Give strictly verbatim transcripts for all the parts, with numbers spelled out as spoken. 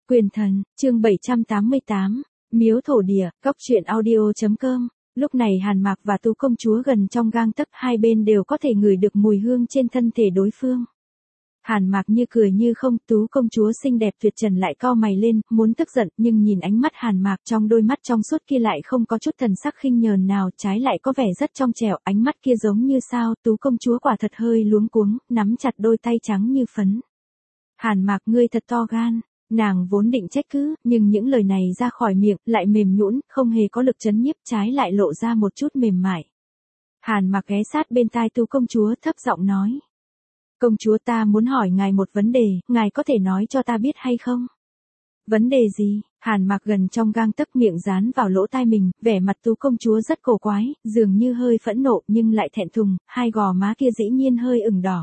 Quyền thần, chương bảy trăm tám mươi tám, miếu thổ địa, góc truyện audio.com. Lúc này Hàn Mạc và Tú công chúa gần trong gang tấc, hai bên đều có thể ngửi được mùi hương trên thân thể đối phương. Hàn Mạc như cười như không, Tú công chúa xinh đẹp tuyệt trần lại cau mày lên, muốn tức giận, nhưng nhìn ánh mắt Hàn Mạc trong đôi mắt trong suốt kia lại không có chút thần sắc khinh nhờn nào, trái lại có vẻ rất trong trẻo, ánh mắt kia giống như sao, Tú công chúa quả thật hơi luống cuống, nắm chặt đôi tay trắng như phấn. Hàn Mạc, ngươi thật to gan. Nàng vốn định trách cứ, nhưng những lời này ra khỏi miệng, lại mềm nhũn, không hề có lực trấn nhiếp, trái lại lộ ra một chút mềm mại. Hàn Mạc ghé sát bên tai Tú công chúa thấp giọng nói. Công chúa, ta muốn hỏi ngài một vấn đề, ngài có thể nói cho ta biết hay không? Vấn đề gì? Hàn Mạc gần trong gang tấc, miệng dán vào lỗ tai mình, vẻ mặt Tú công chúa rất cổ quái, dường như hơi phẫn nộ nhưng lại thẹn thùng, hai gò má kia dĩ nhiên hơi ửng đỏ.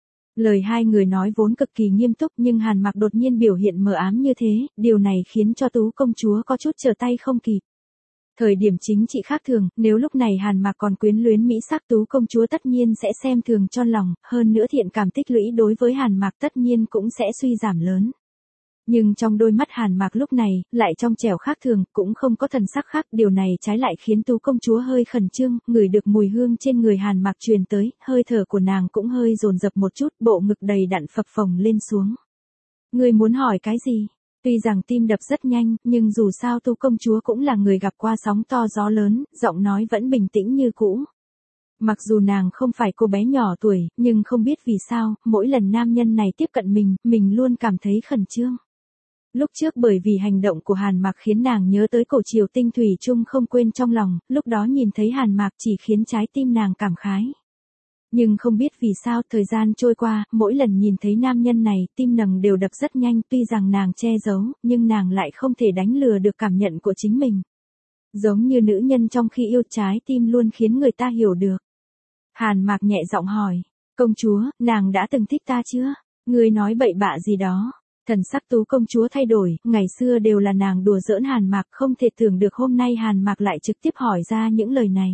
Lời hai người nói vốn cực kỳ nghiêm túc, nhưng Hàn Mạc đột nhiên biểu hiện mờ ám như thế, điều này khiến cho Tú công chúa có chút trở tay không kịp. Thời điểm chính trị khác thường, nếu lúc này Hàn Mạc còn quyến luyến mỹ sắc, Tú công chúa tất nhiên sẽ xem thường cho lòng, hơn nữa thiện cảm tích lũy đối với Hàn Mạc tất nhiên cũng sẽ suy giảm lớn. Nhưng trong đôi mắt Hàn Mạc lúc này, lại trong trẻo khác thường, cũng không có thần sắc khác, điều này trái lại khiến Tú công chúa hơi khẩn trương, ngửi được mùi hương trên người Hàn Mạc truyền tới, hơi thở của nàng cũng hơi dồn dập một chút, bộ ngực đầy đặn phập phồng lên xuống. Ngươi muốn hỏi cái gì? Tuy rằng tim đập rất nhanh, nhưng dù sao Tú công chúa cũng là người gặp qua sóng to gió lớn, giọng nói vẫn bình tĩnh như cũ. Mặc dù nàng không phải cô bé nhỏ tuổi, nhưng không biết vì sao, mỗi lần nam nhân này tiếp cận mình, mình luôn cảm thấy khẩn trương. Lúc trước bởi vì hành động của Hàn Mạc khiến nàng nhớ tới cổ triều tinh thủy chung không quên trong lòng, lúc đó nhìn thấy Hàn Mạc chỉ khiến trái tim nàng cảm khái. Nhưng không biết vì sao, thời gian trôi qua, mỗi lần nhìn thấy nam nhân này, tim nàng đều đập rất nhanh, tuy rằng nàng che giấu, nhưng nàng lại không thể đánh lừa được cảm nhận của chính mình. Giống như nữ nhân trong khi yêu, trái tim luôn khiến người ta hiểu được. Hàn Mạc nhẹ giọng hỏi, công chúa, nàng đã từng thích ta chưa? Ngươi nói bậy bạ gì đó? Thần sắc Tú công chúa thay đổi, ngày xưa đều là nàng đùa giỡn Hàn Mạc, không thể tưởng được hôm nay Hàn Mạc lại trực tiếp hỏi ra những lời này.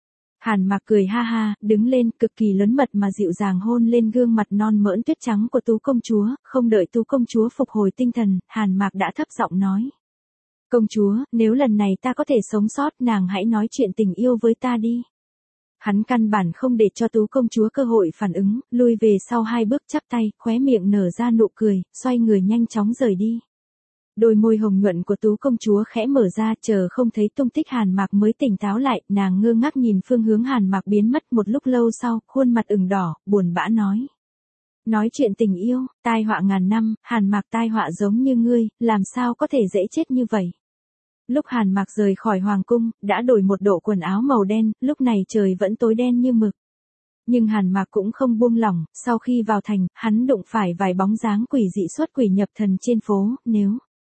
Hàn Mạc cười ha ha, đứng lên, cực kỳ lớn mật mà dịu dàng hôn lên gương mặt non mỡn tuyết trắng của Tú công chúa, không đợi Tú công chúa phục hồi tinh thần, Hàn Mạc đã thấp giọng nói. Công chúa, nếu lần này ta có thể sống sót, nàng hãy nói chuyện tình yêu với ta đi. Hắn căn bản không để cho Tú công chúa cơ hội phản ứng, lui về sau hai bước chắp tay, khóe miệng nở ra nụ cười, xoay người nhanh chóng rời đi. Đôi môi hồng nhuận của Tú công chúa khẽ mở ra, chờ không thấy tung tích Hàn Mạc mới tỉnh táo lại, nàng ngơ ngác nhìn phương hướng Hàn Mạc biến mất, một lúc lâu sau, khuôn mặt ửng đỏ, buồn bã nói. Nói chuyện tình yêu, tai họa ngàn năm, Hàn Mạc tai họa giống như ngươi, làm sao có thể dễ chết như vậy. Lúc Hàn Mạc rời khỏi hoàng cung, đã đổi một bộ quần áo màu đen, lúc này trời vẫn tối đen như mực. Nhưng Hàn Mạc cũng không buông lỏng, sau khi vào thành, hắn đụng phải vài bóng dáng quỷ dị xuất quỷ nhập thần trên phố, nếu.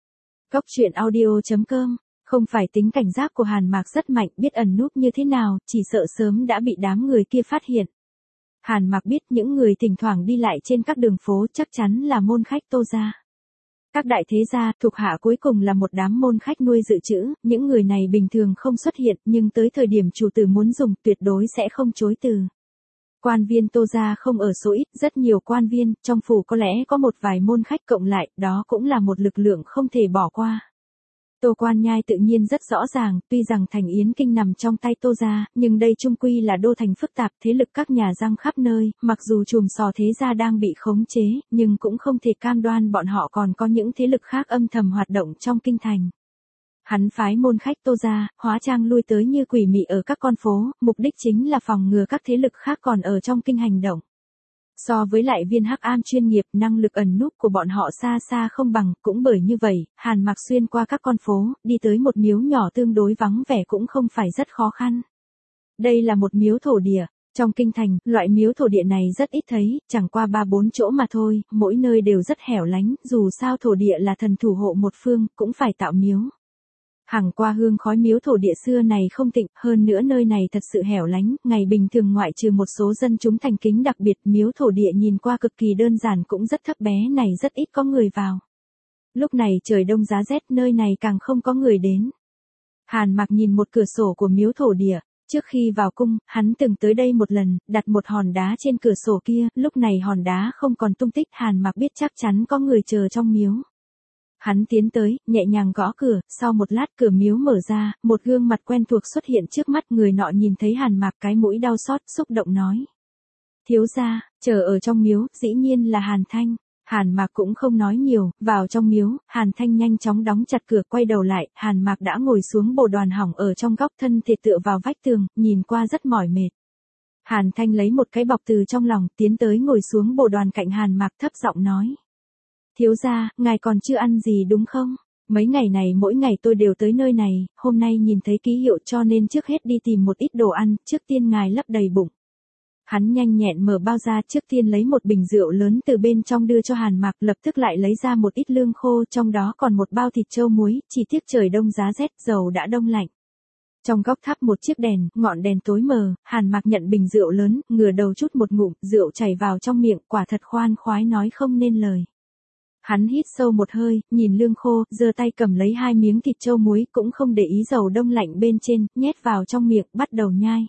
Góc truyện audio.com, không phải tính cảnh giác của Hàn Mạc rất mạnh, biết ẩn núp như thế nào, chỉ sợ sớm đã bị đám người kia phát hiện. Hàn Mạc biết những người thỉnh thoảng đi lại trên các đường phố chắc chắn là môn khách Tô gia. Các đại thế gia, thuộc hạ cuối cùng là một đám môn khách nuôi dự trữ, những người này bình thường không xuất hiện, nhưng tới thời điểm chủ tử muốn dùng, tuyệt đối sẽ không chối từ. Quan viên Tô gia không ở số ít, rất nhiều quan viên, trong phủ có lẽ có một vài môn khách cộng lại, đó cũng là một lực lượng không thể bỏ qua. Tô Quan Nhai tự nhiên rất rõ ràng, tuy rằng thành Yến Kinh nằm trong tay Tô gia, nhưng đây chung quy là đô thành phức tạp, thế lực các nhà giang khắp nơi, mặc dù chùm sò thế gia đang bị khống chế, nhưng cũng không thể cam đoan bọn họ còn có những thế lực khác âm thầm hoạt động trong kinh thành. Hắn phái môn khách Tô gia, hóa trang lui tới như quỷ mị ở các con phố, mục đích chính là phòng ngừa các thế lực khác còn ở trong kinh hành động. So với lại viên hắc am chuyên nghiệp, năng lực ẩn núp của bọn họ xa xa không bằng, cũng bởi như vậy, Hàn Mạc xuyên qua các con phố, đi tới một miếu nhỏ tương đối vắng vẻ cũng không phải rất khó khăn. Đây là một miếu thổ địa, trong kinh thành, loại miếu thổ địa này rất ít thấy, chẳng qua ba bốn chỗ mà thôi, mỗi nơi đều rất hẻo lánh, dù sao thổ địa là thần thủ hộ một phương, cũng phải tạo miếu. Hằng qua hương khói miếu thổ địa xưa này không tịnh, hơn nữa nơi này thật sự hẻo lánh, ngày bình thường ngoại trừ một số dân chúng thành kính đặc biệt, miếu thổ địa nhìn qua cực kỳ đơn giản cũng rất thấp bé này rất ít có người vào. Lúc này trời đông giá rét, nơi này càng không có người đến. Hàn Mạc nhìn một cửa sổ của miếu thổ địa, trước khi vào cung, hắn từng tới đây một lần, đặt một hòn đá trên cửa sổ kia, lúc này hòn đá không còn tung tích, Hàn Mạc biết chắc chắn có người chờ trong miếu. Hắn tiến tới, nhẹ nhàng gõ cửa, sau một lát cửa miếu mở ra, một gương mặt quen thuộc xuất hiện trước mắt, người nọ nhìn thấy Hàn Mạc cái mũi đau xót, xúc động nói. Thiếu gia, chờ ở trong miếu, dĩ nhiên là Hàn Thanh. Hàn Mạc cũng không nói nhiều, vào trong miếu, Hàn Thanh nhanh chóng đóng chặt cửa, quay đầu lại, Hàn Mạc đã ngồi xuống bồ đoàn hỏng ở trong góc, thân thể tựa vào vách tường, nhìn qua rất mỏi mệt. Hàn Thanh lấy một cái bọc từ trong lòng, tiến tới ngồi xuống bồ đoàn cạnh Hàn Mạc, thấp giọng nói. Thiếu gia, ngài còn chưa ăn gì đúng không? Mấy ngày này mỗi ngày tôi đều tới nơi này, hôm nay nhìn thấy ký hiệu cho nên trước hết đi tìm một ít đồ ăn, trước tiên ngài lấp đầy bụng. Hắn nhanh nhẹn mở bao ra, trước tiên lấy một bình rượu lớn từ bên trong đưa cho Hàn Mạc, lập tức lại lấy ra một ít lương khô, trong đó còn một bao thịt trâu muối, chỉ tiếc trời đông giá rét, dầu đã đông lạnh. Trong góc thắp một chiếc đèn, ngọn đèn tối mờ, Hàn Mạc nhận bình rượu lớn, ngửa đầu chút một ngụm, rượu chảy vào trong miệng, quả thật khoan khoái nói không nên lời. Hắn hít sâu một hơi, nhìn lương khô, giơ tay cầm lấy hai miếng thịt trâu muối, cũng không để ý dầu đông lạnh bên trên, nhét vào trong miệng, bắt đầu nhai.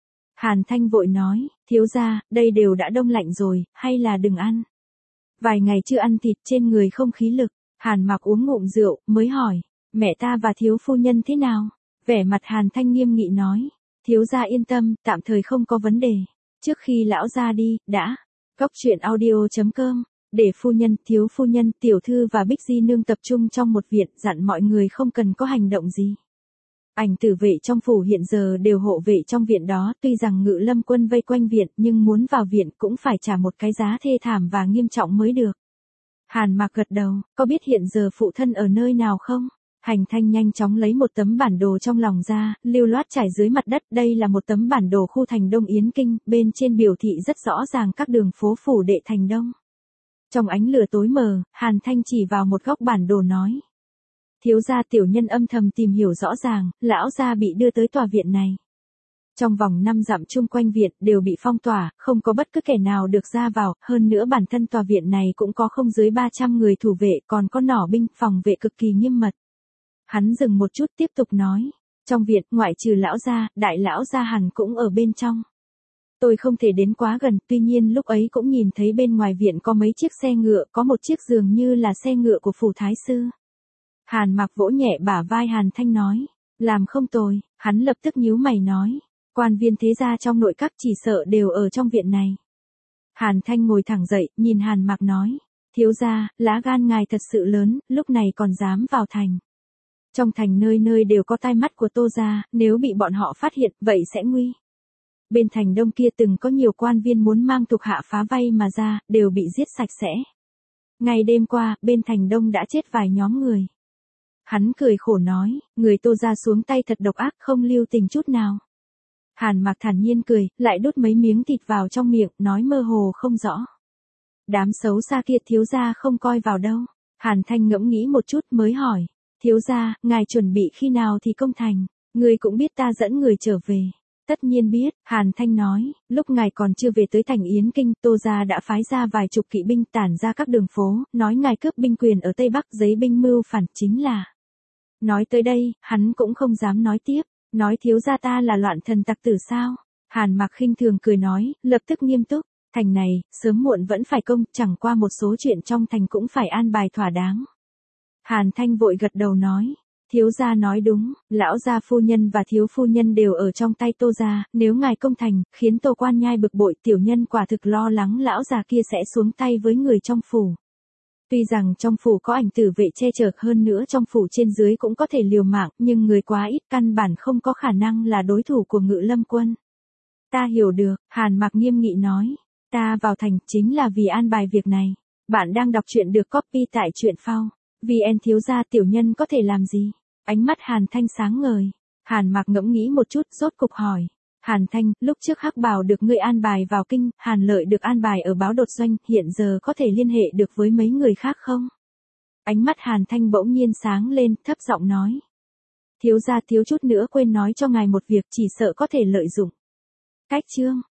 Hàn Thanh vội nói, thiếu gia, đây đều đã đông lạnh rồi, hay là đừng ăn. Vài ngày chưa ăn thịt, trên người không khí lực. Hàn Mạc uống ngụm rượu, mới hỏi, mẹ ta và thiếu phu nhân thế nào? Vẻ mặt Hàn Thanh nghiêm nghị nói, thiếu gia yên tâm, tạm thời không có vấn đề. Trước khi lão gia đi, đã. Góc truyện audio chấm com, để phu nhân, thiếu phu nhân, tiểu thư và Bích Di Nương tập trung trong một viện, dặn mọi người không cần có hành động gì. Ảnh tử vệ trong phủ hiện giờ đều hộ vệ trong viện đó, tuy rằng Ngự Lâm quân vây quanh viện, nhưng muốn vào viện cũng phải trả một cái giá thê thảm và nghiêm trọng mới được. Hàn Mạc gật đầu, có biết hiện giờ phụ thân ở nơi nào không? Hành Thanh nhanh chóng lấy một tấm bản đồ trong lòng ra, lưu loát trải dưới mặt đất, đây là một tấm bản đồ khu thành Đông Yến Kinh, bên trên biểu thị rất rõ ràng các đường phố phủ đệ thành Đông. Trong ánh lửa tối mờ, Hàn Thanh chỉ vào một góc bản đồ nói. Thiếu gia tiểu nhân âm thầm tìm hiểu rõ ràng, lão gia bị đưa tới tòa viện này. Trong vòng năm dặm chung quanh viện đều bị phong tỏa, không có bất cứ kẻ nào được ra vào, hơn nữa bản thân tòa viện này cũng có không dưới ba trăm người thủ vệ, còn có nỏ binh, phòng vệ cực kỳ nghiêm mật. Hắn dừng một chút tiếp tục nói, trong viện, ngoại trừ lão gia, đại lão gia hẳn cũng ở bên trong. Tôi không thể đến quá gần, tuy nhiên lúc ấy cũng nhìn thấy bên ngoài viện có mấy chiếc xe ngựa, có một chiếc dường như là xe ngựa của phủ thái sư. Hàn Mạc vỗ nhẹ bả vai Hàn Thanh nói, làm không tồi, hắn lập tức nhíu mày nói, quan viên thế gia trong nội các chỉ sợ đều ở trong viện này. Hàn Thanh ngồi thẳng dậy, nhìn Hàn Mạc nói, thiếu gia, lá gan ngài thật sự lớn, lúc này còn dám vào thành. Trong thành nơi nơi đều có tai mắt của Tô gia, nếu bị bọn họ phát hiện, vậy sẽ nguy. Bên thành Đông kia từng có nhiều quan viên muốn mang thuộc hạ phá vây mà ra, đều bị giết sạch sẽ. Ngày đêm qua, bên thành Đông đã chết vài nhóm người. Hắn cười khổ nói, người Tô gia xuống tay thật độc ác, không lưu tình chút nào. Hàn Mạc thản nhiên cười, lại đút mấy miếng thịt vào trong miệng, nói mơ hồ không rõ. Đám xấu xa kia thiếu gia không coi vào đâu. Hàn Thanh ngẫm nghĩ một chút mới hỏi, thiếu gia, ngài chuẩn bị khi nào thì công thành, người cũng biết ta dẫn người trở về. Tất nhiên biết, Hàn Thanh nói, lúc ngài còn chưa về tới thành Yến Kinh, Tô gia đã phái ra vài chục kỵ binh tản ra các đường phố, nói ngài cướp binh quyền ở Tây Bắc, giấy binh mưu phản chính là. Nói tới đây, hắn cũng không dám nói tiếp, nói thiếu gia ta là loạn thần tặc tử sao? Hàn Mạc khinh thường cười nói, lập tức nghiêm túc, thành này, sớm muộn vẫn phải công, chẳng qua một số chuyện trong thành cũng phải an bài thỏa đáng. Hàn Thanh vội gật đầu nói, thiếu gia nói đúng, lão gia phu nhân và thiếu phu nhân đều ở trong tay Tô gia, nếu ngài công thành, khiến Tô quan nhai bực bội, tiểu nhân quả thực lo lắng lão già kia sẽ xuống tay với người trong phủ. Tuy rằng trong phủ có ảnh tử vệ che chở, hơn nữa trong phủ trên dưới cũng có thể liều mạng, nhưng người quá ít, căn bản không có khả năng là đối thủ của Ngự Lâm quân. Ta hiểu được, Hàn Mạc nghiêm nghị nói, ta vào thành chính là vì an bài việc này. Bạn đang đọc truyện được copy tại truyện phao. vê en thiếu gia tiểu nhân có thể làm gì? Ánh mắt Hàn Thanh sáng ngời. Hàn Mạc ngẫm nghĩ một chút, rốt cục hỏi. Hàn Thanh, lúc trước Hắc Bảo được ngươi an bài vào kinh, Hàn Lợi được an bài ở báo đột doanh, hiện giờ có thể liên hệ được với mấy người khác không? Ánh mắt Hàn Thanh bỗng nhiên sáng lên, thấp giọng nói. Thiếu gia thiếu chút nữa quên nói cho ngài một việc, chỉ sợ có thể lợi dụng. Cách chương.